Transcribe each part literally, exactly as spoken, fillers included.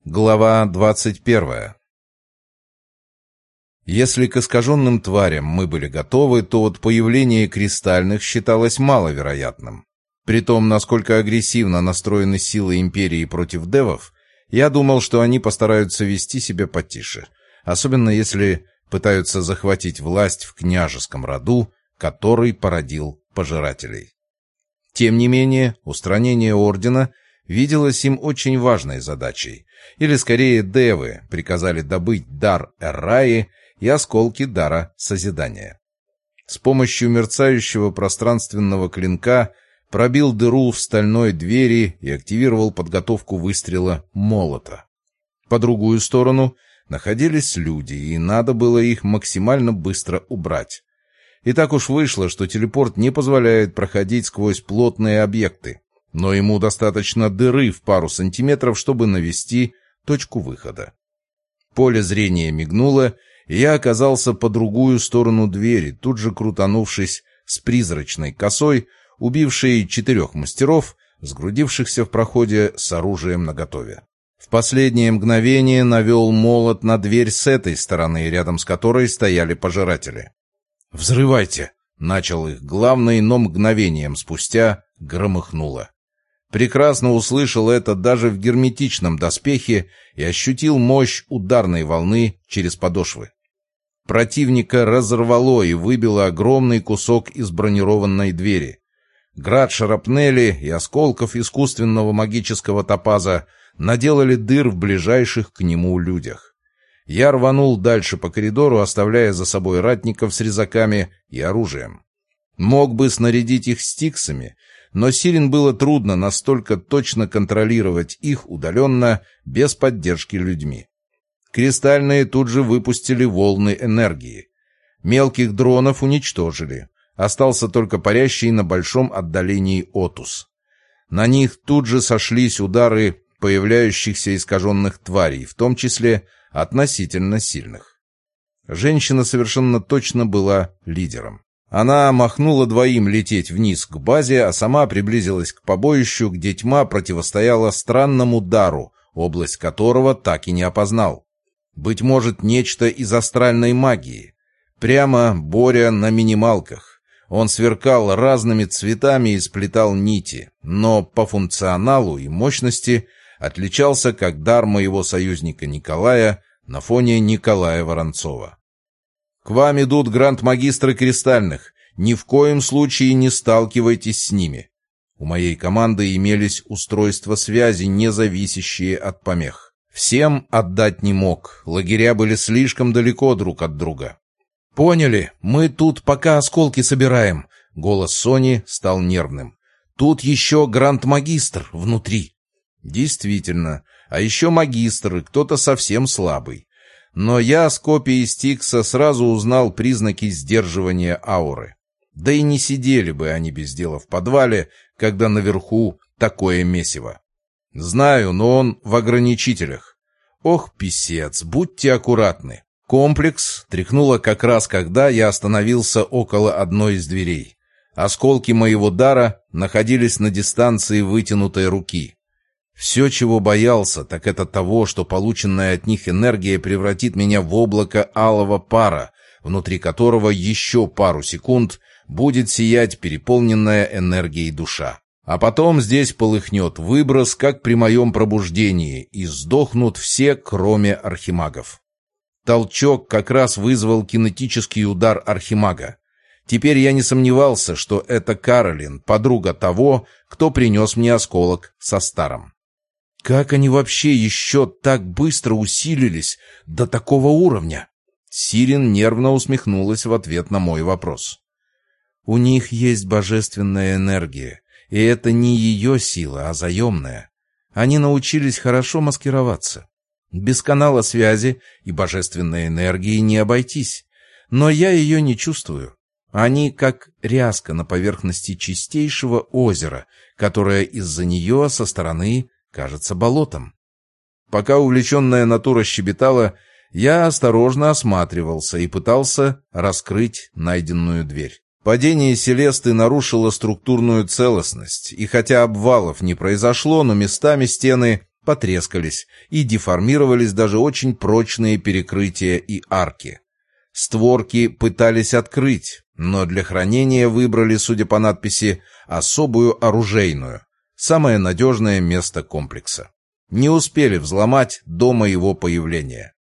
Глава двадцать первая. Если к искаженным тварям мы были готовы, то вот появление кристальных считалось маловероятным. При том, насколько агрессивно настроены силы Империи против девов, я думал, что они постараются вести себя потише, особенно если пытаются захватить власть в княжеском роду, который породил пожирателей. Тем не менее, устранение Ордена виделось им очень важной задачей, или скорее девы приказали добыть дар Эрраи и осколки дара Созидания. С помощью мерцающего пространственного клинка пробил дыру в стальной двери и активировал подготовку выстрела молота. По другую сторону находились люди, и надо было их максимально быстро убрать. И так уж вышло, что телепорт не позволяет проходить сквозь плотные объекты, но ему достаточно дыры в пару сантиметров, чтобы навести точку выхода. Поле зрения мигнуло, и я оказался по другую сторону двери, тут же крутанувшись с призрачной косой, убившей четырех мастеров, сгрудившихся в проходе с оружием наготове. В последнее мгновение навел молот на дверь с этой стороны, рядом с которой стояли пожиратели. «Взрывайте!» — начал их главный, но мгновением спустя громыхнуло. Прекрасно услышал это даже в герметичном доспехе и ощутил мощь ударной волны через подошвы. Противника разорвало и выбило огромный кусок из бронированной двери. Град шарапнели и осколков искусственного магического топаза наделали дыр в ближайших к нему людях. Я рванул дальше по коридору, оставляя за собой ратников с резаками и оружием. Мог бы снарядить их стиксами, но Сирен было трудно настолько точно контролировать их удаленно, без поддержки людьми. Кристальные тут же выпустили волны энергии. Мелких дронов уничтожили. Остался только парящий на большом отдалении Отус. На них тут же сошлись удары появляющихся искаженных тварей, в том числе относительно сильных. Женщина совершенно точно была лидером. Она махнула двоим лететь вниз к базе, а сама приблизилась к побоищу, где тьма противостояла странному дару, область которого так и не опознал. Быть может, нечто из астральной магии. Прямо Боря на минималках. Он сверкал разными цветами и сплетал нити, но по функционалу и мощности отличался как дар моего союзника Николая на фоне Николая Воронцова. «К вам идут гранд-магистры кристальных. Ни в коем случае не сталкивайтесь с ними». У моей команды имелись устройства связи, не зависящие от помех. Всем отдать не мог, лагеря были слишком далеко друг от друга. «Поняли, мы тут пока осколки собираем». Голос Сони стал нервным. «Тут еще гранд-магистр внутри». Действительно, а еще магистр и кто-то совсем слабый. Но я с копией Стикса сразу узнал признаки сдерживания ауры. Да и не сидели бы они без дела в подвале, когда наверху такое месиво. Знаю, но он в ограничителях. Ох, писец, будьте аккуратны. Комплекс тряхнуло как раз, когда я остановился около одной из дверей. Осколки моего дара находились на дистанции вытянутой руки. Все, чего боялся, так это того, что полученная от них энергия превратит меня в облако алого пара, внутри которого еще пару секунд будет сиять переполненная энергией душа. А потом здесь полыхнет выброс, как при моем пробуждении, и сдохнут все, кроме архимагов. Толчок как раз вызвал кинетический удар архимага. Теперь я не сомневался, что это Каролин, подруга того, кто принес мне осколок со старом. Как они вообще еще так быстро усилились до такого уровня? Сирен нервно усмехнулась в ответ на мой вопрос. У них есть божественная энергия, и это не ее сила, а заемная. Они научились хорошо маскироваться. Без канала связи и божественной энергии не обойтись, но я ее не чувствую. Они как ряска на поверхности чистейшего озера, которое из-за нее со стороны кажется болотом. Пока увлеченная натура щебетала, я осторожно осматривался и пытался раскрыть найденную дверь. Падение Селесты нарушило структурную целостность, и хотя обвалов не произошло, но местами стены потрескались и деформировались даже очень прочные перекрытия и арки. Створки пытались открыть, но для хранения выбрали, судя по надписи, особую оружейную, самое надежное место комплекса. Не успели взломать до моего появления.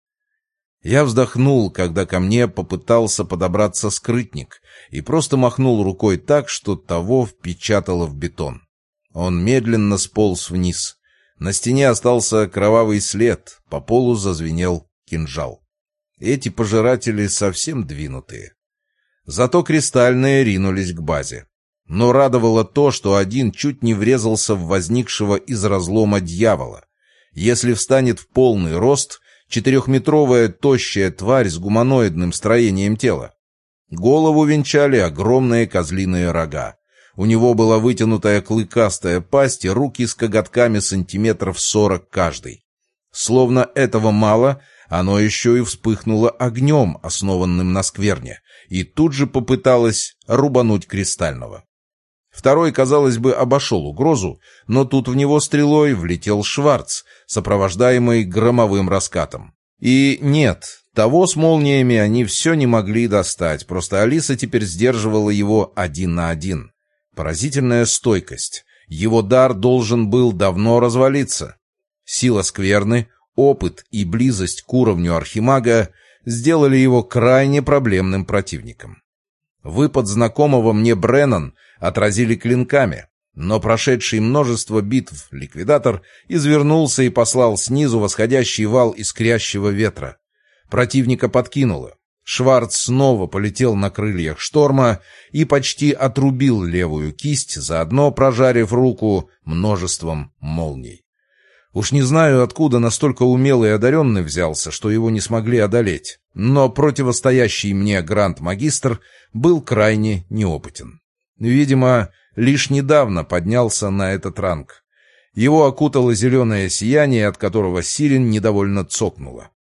Я вздохнул, когда ко мне попытался подобраться скрытник, и просто махнул рукой так, что того впечатало в бетон. Он медленно сполз вниз. На стене остался кровавый след, по полу зазвенел кинжал. Эти пожиратели совсем двинутые. Зато кристальные ринулись к базе. Но радовало то, что один чуть не врезался в возникшего из разлома дьявола. Если встанет в полный рост, четырехметровая тощая тварь с гуманоидным строением тела. Голову венчали огромные козлиные рога. У него была вытянутая клыкастая пасть и руки с коготками сантиметров сорок каждый. Словно этого мало, оно еще и вспыхнуло огнем, основанным на скверне, и тут же попыталось рубануть кристального. Второй, казалось бы, обошел угрозу, но тут в него стрелой влетел Шварц, сопровождаемый громовым раскатом. И нет, того с молниями они все не могли достать, просто Алиса теперь сдерживала его один на один. Поразительная стойкость. Его дар должен был давно развалиться. Сила скверны, опыт и близость к уровню архимага сделали его крайне проблемным противником. Выпад знакомого мне Бреннан отразили клинками, но прошедший множество битв ликвидатор извернулся и послал снизу восходящий вал искрящего ветра. Противника подкинуло. Шварц снова полетел на крыльях шторма и почти отрубил левую кисть, заодно прожарив руку множеством молний. Уж не знаю, откуда настолько умелый и одаренный взялся, что его не смогли одолеть, но противостоящий мне гранд-магистр был крайне неопытен. Видимо, лишь недавно поднялся на этот ранг. Его окутало зеленое сияние, от которого Сирин недовольно цокнула.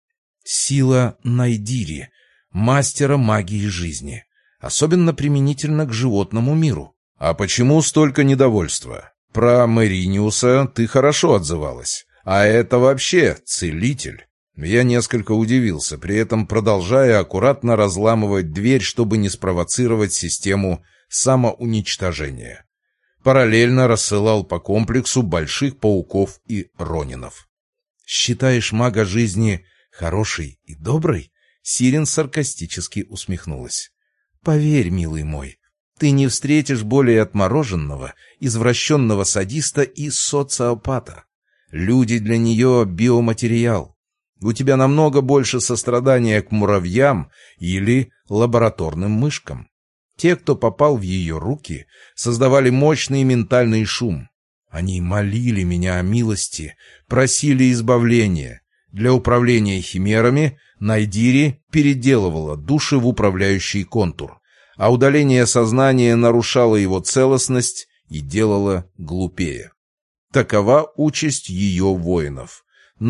Сила Найдири, мастера магии жизни, особенно применительно к животному миру. А почему столько недовольства? Про Мэриниуса ты хорошо отзывалась, а это вообще целитель. Я несколько удивился, при этом продолжая аккуратно разламывать дверь, чтобы не спровоцировать систему самоуничтожения. Параллельно рассылал по комплексу больших пауков и ронинов. «Считаешь мага жизни хороший и добрый?» Сирин саркастически усмехнулась. «Поверь, милый мой, ты не встретишь более отмороженного, извращенного садиста и социопата. Люди для нее биоматериал. У тебя намного больше сострадания к муравьям или лабораторным мышкам. Те, кто попал в ее руки, создавали мощный ментальный шум. Они молили меня о милости, просили избавления. Для управления химерами Найдири переделывала души в управляющий контур, а удаление сознания нарушало его целостность и делало глупее. Такова участь ее воинов.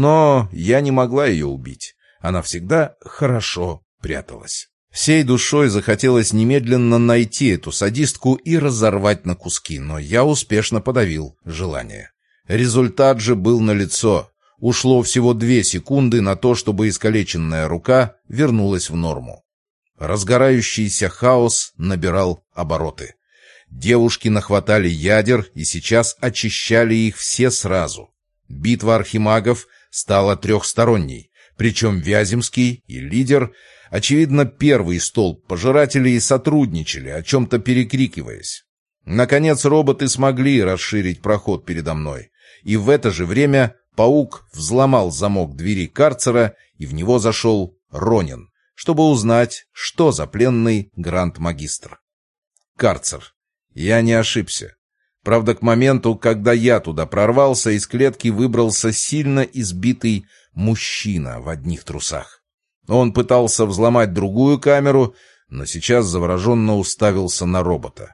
Но я не могла ее убить. Она всегда хорошо пряталась. Всей душой захотелось немедленно найти эту садистку и разорвать на куски, но я успешно подавил желание. Результат же был налицо. Ушло всего две секунды на то, чтобы искалеченная рука вернулась в норму. Разгорающийся хаос набирал обороты. Девушки нахватали ядер и сейчас очищали их все сразу. Битва архимагов стала трехсторонней, причем Вяземский и лидер, очевидно, первый столб пожирателей, сотрудничали, о чем-то перекрикиваясь. Наконец роботы смогли расширить проход передо мной, и в это же время паук взломал замок двери карцера, и в него зашел Ронин, чтобы узнать, что за пленный гранд-магистр. Карцер. Я не ошибся. Правда, к моменту, когда я туда прорвался, из клетки выбрался сильно избитый мужчина в одних трусах. Он пытался взломать другую камеру, но сейчас завороженно уставился на робота.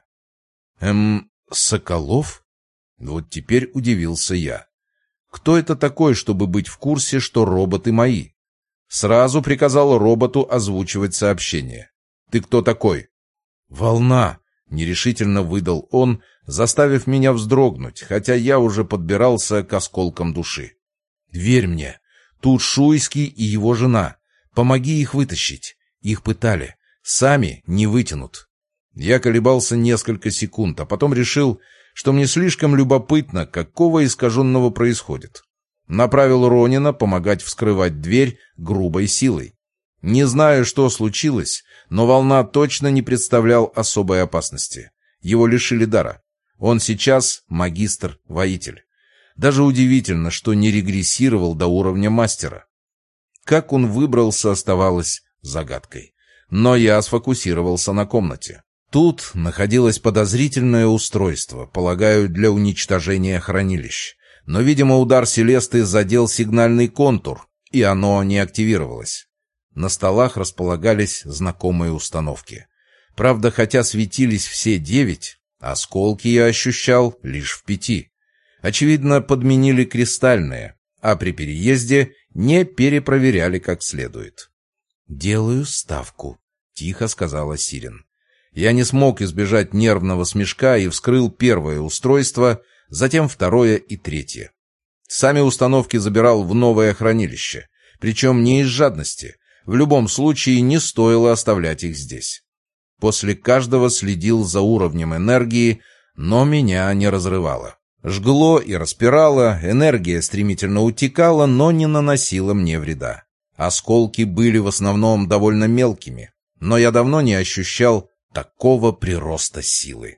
«Эм, Соколов?» Вот теперь удивился я. Кто это такой, чтобы быть в курсе, что роботы мои? Сразу приказал роботу озвучивать сообщение. «Ты кто такой?» «Волна», — нерешительно выдал он, заставив меня вздрогнуть, хотя я уже подбирался к осколкам души. Верь мне, тут Шуйский и его жена. Помоги их вытащить. Их пытали. Сами не вытянут». Я колебался несколько секунд, а потом решил, что мне слишком любопытно, какого искаженного происходит. Направил Ронина помогать вскрывать дверь грубой силой. Не знаю, что случилось, но волна точно не представлял особой опасности. Его лишили дара. Он сейчас магистр-воитель. Даже удивительно, что не регрессировал до уровня мастера. Как он выбрался, оставалось загадкой. Но я сфокусировался на комнате. Тут находилось подозрительное устройство, полагаю, для уничтожения хранилищ. Но, видимо, удар Селесты задел сигнальный контур, и оно не активировалось. На столах располагались знакомые установки. Правда, хотя светились все девять, осколки я ощущал лишь в пяти. Очевидно, подменили кристальные, а при переезде не перепроверяли как следует. «Делаю ставку», — тихо сказала Сирен. Я не смог избежать нервного смешка и вскрыл первое устройство, затем второе и третье. Сами установки забирал в новое хранилище, причем не из жадности. В любом случае не стоило оставлять их здесь. После каждого следил за уровнем энергии, но меня не разрывало. Жгло и распирало, энергия стремительно утекала, но не наносила мне вреда. Осколки были в основном довольно мелкими, но я давно не ощущал такого прироста силы.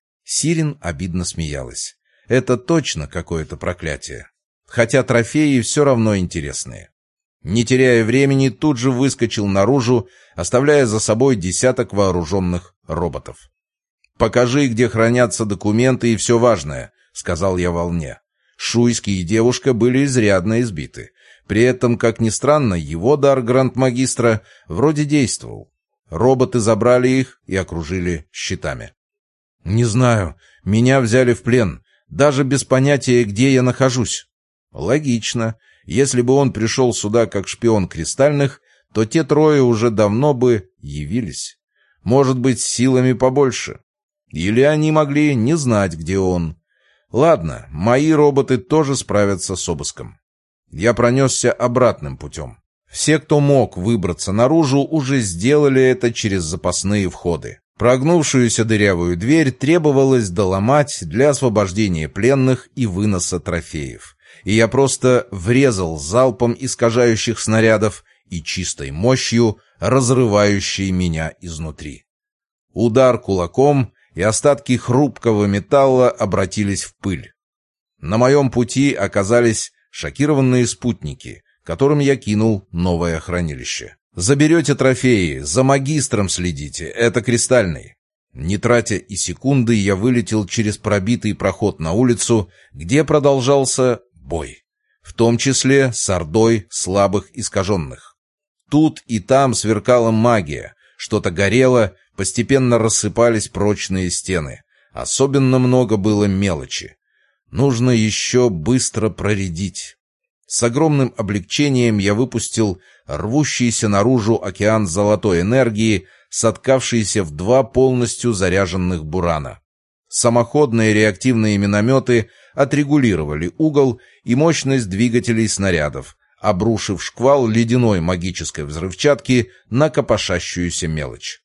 Сирен обидно смеялась. Это точно какое-то проклятие. Хотя трофеи все равно интересные. Не теряя времени, тут же выскочил наружу, оставляя за собой десяток вооруженных роботов. «Покажи, где хранятся документы и все важное», — сказал я волне. Шуйский и девушка были изрядно избиты. При этом, как ни странно, его дар гранд-магистра вроде действовал. Роботы забрали их и окружили щитами. «Не знаю, меня взяли в плен, даже без понятия, где я нахожусь». Логично. Если бы он пришел сюда как шпион кристальных, то те трое уже давно бы явились. Может быть, силами побольше. Или они могли не знать, где он. Ладно, мои роботы тоже справятся с обыском. Я пронесся обратным путем. Все, кто мог выбраться наружу, уже сделали это через запасные входы. Прогнувшуюся дырявую дверь требовалось доломать для освобождения пленных и выноса трофеев. И я просто врезал залпом искажающих снарядов и чистой мощью, разрывающей меня изнутри. Удар кулаком, и остатки хрупкого металла обратились в пыль. На моем пути оказались шокированные спутники, которым я кинул новое хранилище. «Заберете трофеи, за магистром следите, это кристальный». Не тратя и секунды, я вылетел через пробитый проход на улицу, где продолжался бой, в том числе с ордой слабых искаженных. Тут и там сверкала магия, что-то горело, постепенно рассыпались прочные стены. Особенно много было мелочи. Нужно еще быстро проредить. С огромным облегчением я выпустил рвущийся наружу океан золотой энергии, соткавшийся в два полностью заряженных бурана. Самоходные реактивные минометы отрегулировали угол и мощность двигателей снарядов, обрушив шквал ледяной магической взрывчатки на копошащуюся мелочь.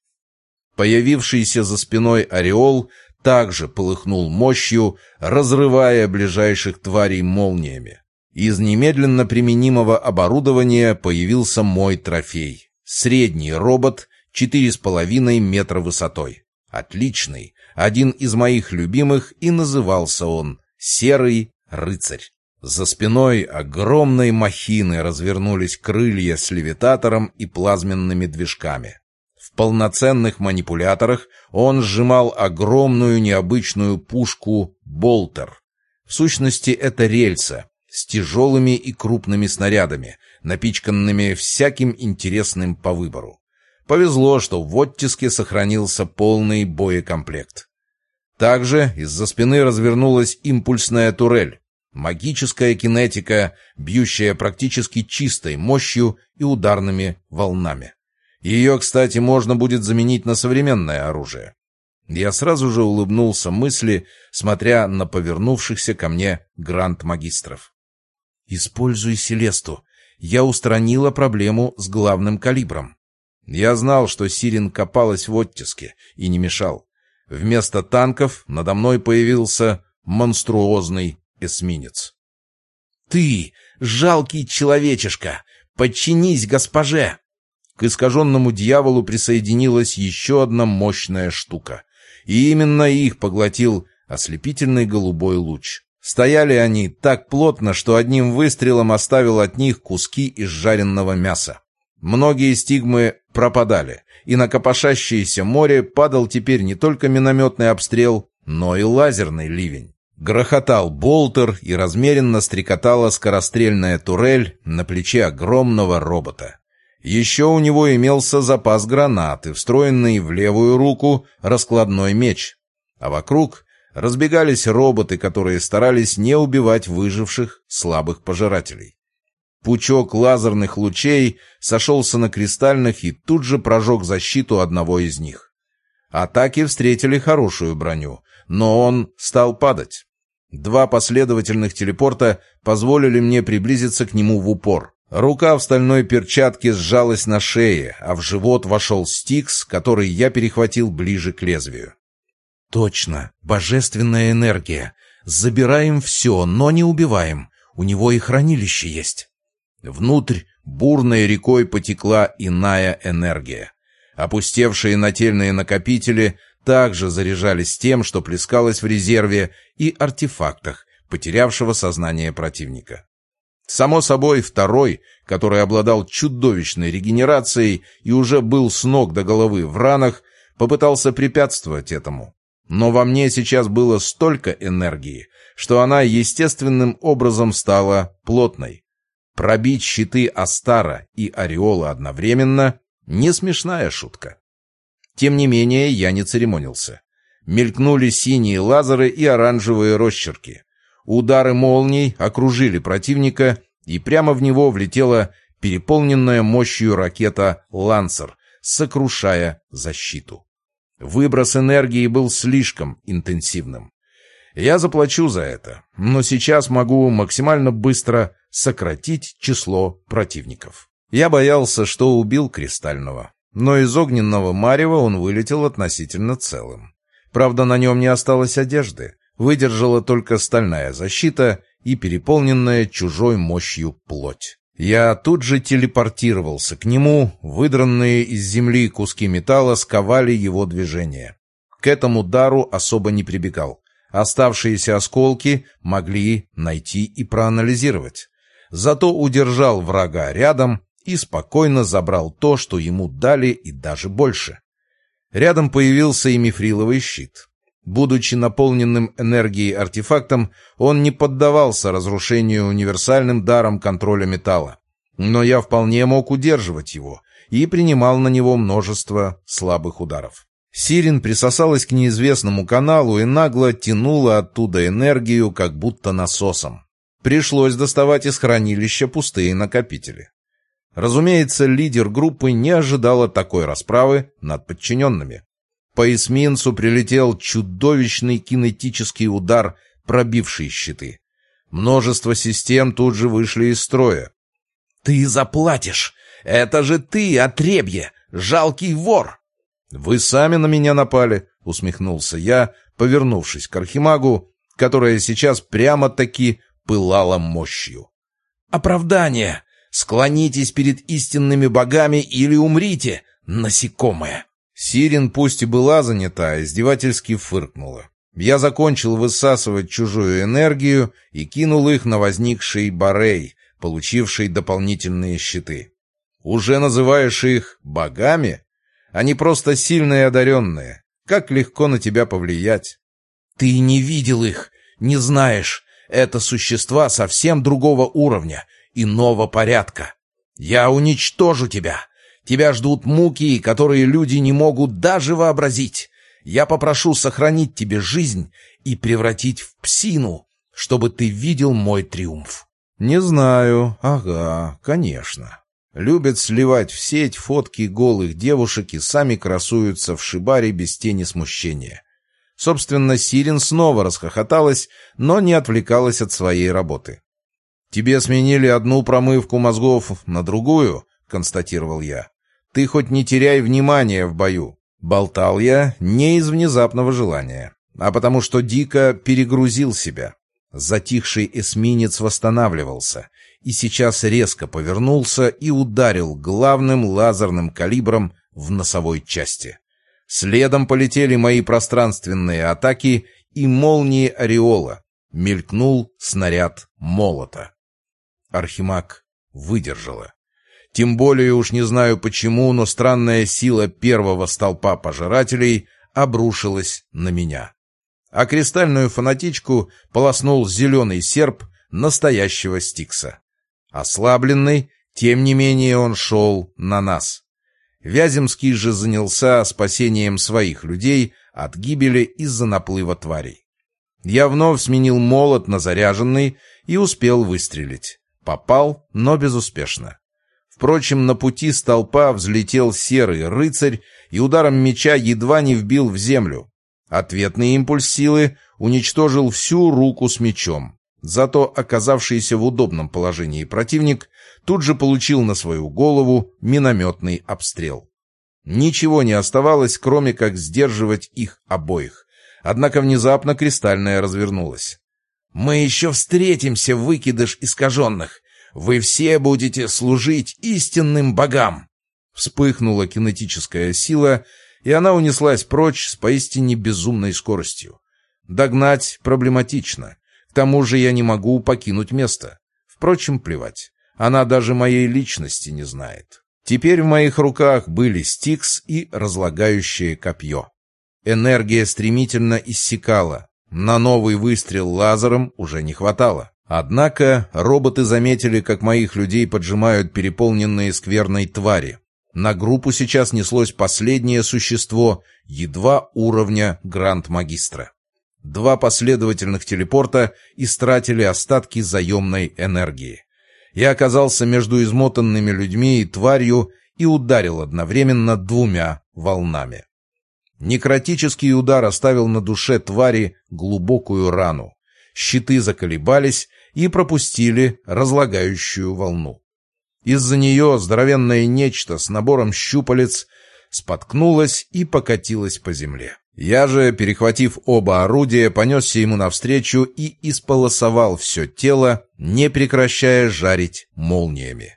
Появившийся за спиной ореол также полыхнул мощью, разрывая ближайших тварей молниями. Из немедленно применимого оборудования появился мой трофей. Средний робот, четыре с половиной метра высотой. Отличный, один из моих любимых, и назывался он «Серый рыцарь». За спиной огромной махины развернулись крылья с левитатором и плазменными движками. В полноценных манипуляторах он сжимал огромную необычную пушку «Болтер». В сущности, это рельса с тяжелыми и крупными снарядами, напичканными всяким интересным по выбору. Повезло, что в оттиске сохранился полный боекомплект. Также из-за спины развернулась импульсная турель. Магическая кинетика, бьющая практически чистой мощью и ударными волнами. Ее, кстати, можно будет заменить на современное оружие. Я сразу же улыбнулся мысли, смотря на повернувшихся ко мне гранд-магистров. «Используй Селесту. Я устранила проблему с главным калибром». Я знал, что Сирин копалась в оттиске, и не мешал. Вместо танков надо мной появился монструозный эсминец. «Ты, жалкий человечишка, подчинись госпоже!» К искаженному дьяволу присоединилась еще одна мощная штука. И именно их поглотил ослепительный голубой луч. Стояли они так плотно, что одним выстрелом оставил от них куски изжаренного мяса. Многие стигмы пропадали, и на копошащееся море падал теперь не только минометный обстрел, но и лазерный ливень. Грохотал болтер, и размеренно стрекотала скорострельная турель на плече огромного робота. Еще у него имелся запас гранаты, встроенный в левую руку раскладной меч, а вокруг разбегались роботы, которые старались не убивать выживших слабых пожирателей. Пучок лазерных лучей сошелся на кристальных и тут же прожег защиту одного из них. Атаки встретили хорошую броню, но он стал падать. Два последовательных телепорта позволили мне приблизиться к нему в упор. Рука в стальной перчатке сжалась на шее, а в живот вошел стикс, который я перехватил ближе к лезвию. «Точно, божественная энергия. Забираем все, но не убиваем. У него и хранилище есть». Внутрь бурной рекой потекла иная энергия. Опустевшие нательные накопители также заряжались тем, что плескалось в резерве и артефактах, потерявшего сознание противника. Само собой, второй, который обладал чудовищной регенерацией и уже был с ног до головы в ранах, попытался препятствовать этому. Но во мне сейчас было столько энергии, что она естественным образом стала плотной. Пробить щиты Астара и Ореола одновременно — не смешная шутка. Тем не менее, я не церемонился. Мелькнули синие лазеры и оранжевые росчерки. Удары молний окружили противника, и прямо в него влетела переполненная мощью ракета «Лансер», сокрушая защиту. Выброс энергии был слишком интенсивным. Я заплачу за это, но сейчас могу максимально быстро сократить число противников. Я боялся, что убил Кристального, но из огненного марева он вылетел относительно целым. Правда, на нем не осталось одежды, выдержала только стальная защита и переполненная чужой мощью плоть. Я тут же телепортировался к нему, выдранные из земли куски металла сковали его движение. К этому дару особо не прибегал. Оставшиеся осколки могли найти и проанализировать. Зато удержал врага рядом и спокойно забрал то, что ему дали, и даже больше. Рядом появился и мифриловый щит. Будучи наполненным энергией артефактом, он не поддавался разрушению универсальным даром контроля металла. Но я вполне мог удерживать его и принимал на него множество слабых ударов. Сирин присосалась к неизвестному каналу и нагло тянула оттуда энергию, как будто насосом. Пришлось доставать из хранилища пустые накопители. Разумеется, лидер группы не ожидала такой расправы над подчиненными. По эсминцу прилетел чудовищный кинетический удар, пробивший щиты. Множество систем тут же вышли из строя. «Ты заплатишь! Это же ты, отребье! Жалкий вор!» «Вы сами на меня напали», — усмехнулся я, повернувшись к архимагу, которая сейчас прямо-таки пылала мощью. «Оправдание! Склонитесь перед истинными богами или умрите, насекомое!» Сирин пусть и была занята, издевательски фыркнула. Я закончил высасывать чужую энергию и кинул их на возникший Борей, получивший дополнительные щиты. «Уже называешь их богами? Они просто сильные и одаренные. Как легко на тебя повлиять!» «Ты не видел их, не знаешь. Это существа совсем другого уровня, иного порядка. Я уничтожу тебя. Тебя ждут муки, которые люди не могут даже вообразить. Я попрошу сохранить тебе жизнь и превратить в псину, чтобы ты видел мой триумф». «Не знаю. Ага, конечно. Любят сливать в сеть фотки голых девушек и сами красуются в шибаре без тени смущения». Собственно, Сирин снова расхохоталась, но не отвлекалась от своей работы. «Тебе сменили одну промывку мозгов на другую», — констатировал я. «Ты хоть не теряй внимания в бою». Болтал я не из внезапного желания, а потому что дико перегрузил себя. Затихший эсминец восстанавливался, и сейчас резко повернулся и ударил главным лазерным калибром в носовой части. Следом полетели мои пространственные атаки и молнии ореола. Мелькнул снаряд молота. Архимаг выдержала. Тем более уж не знаю почему, но странная сила первого столпа пожирателей обрушилась на меня. А кристальную фанатичку полоснул зеленый серп настоящего Стикса. Ослабленный, тем не менее он шел на нас. Вяземский же занялся спасением своих людей от гибели из-за наплыва тварей. Я вновь сменил молот на заряженный и успел выстрелить. Попал, но безуспешно. Впрочем, на пути столпа взлетел серый рыцарь и ударом меча едва не вбил в землю. Ответный импульс силы уничтожил всю руку с мечом. Зато оказавшийся в удобном положении противник тут же получил на свою голову минометный обстрел. Ничего не оставалось, кроме как сдерживать их обоих. Однако внезапно кристальная развернулась. «Мы еще встретимся, выкидыш искаженных! Вы все будете служить истинным богам!» Вспыхнула кинетическая сила, и она унеслась прочь с поистине безумной скоростью. Догнать проблематично. К тому же я не могу покинуть место. Впрочем, плевать. Она даже моей личности не знает. Теперь в моих руках были Стикс и разлагающее копье. Энергия стремительно иссякала. На новый выстрел лазером уже не хватало. Однако роботы заметили, как моих людей поджимают переполненные скверной твари. На группу сейчас неслось последнее существо, едва уровня Гранд-магистра. Два последовательных телепорта истратили остатки заемной энергии. Я оказался между измотанными людьми и тварью и ударил одновременно двумя волнами. Некротический удар оставил на душе твари глубокую рану. Щиты заколебались и пропустили разлагающую волну. Из-за нее здоровенное нечто с набором щупалец споткнулось и покатилось по земле. Я же, перехватив оба орудия, понесся ему навстречу и исполосовал все тело, не прекращая жарить молниями.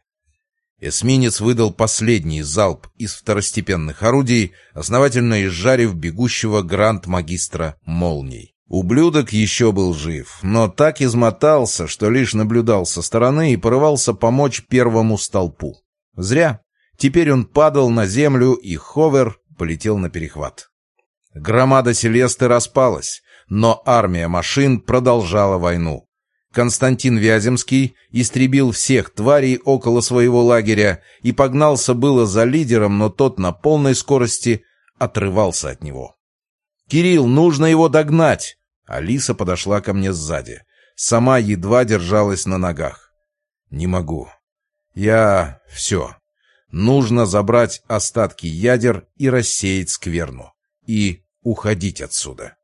Эсминец выдал последний залп из второстепенных орудий, основательно изжарив бегущего гранд-магистра молний. Ублюдок еще был жив, но так измотался, что лишь наблюдал со стороны и порывался помочь первому столпу. Зря. Теперь он падал на землю, и ховер полетел на перехват. Громада Селесты распалась, но армия машин продолжала войну. Константин Вяземский истребил всех тварей около своего лагеря и погнался было за лидером, но тот на полной скорости отрывался от него. «Кирилл, нужно его догнать!» Алиса подошла ко мне сзади. Сама едва держалась на ногах. «Не могу. Я... все. Нужно забрать остатки ядер и рассеять скверну. И уходить отсюда».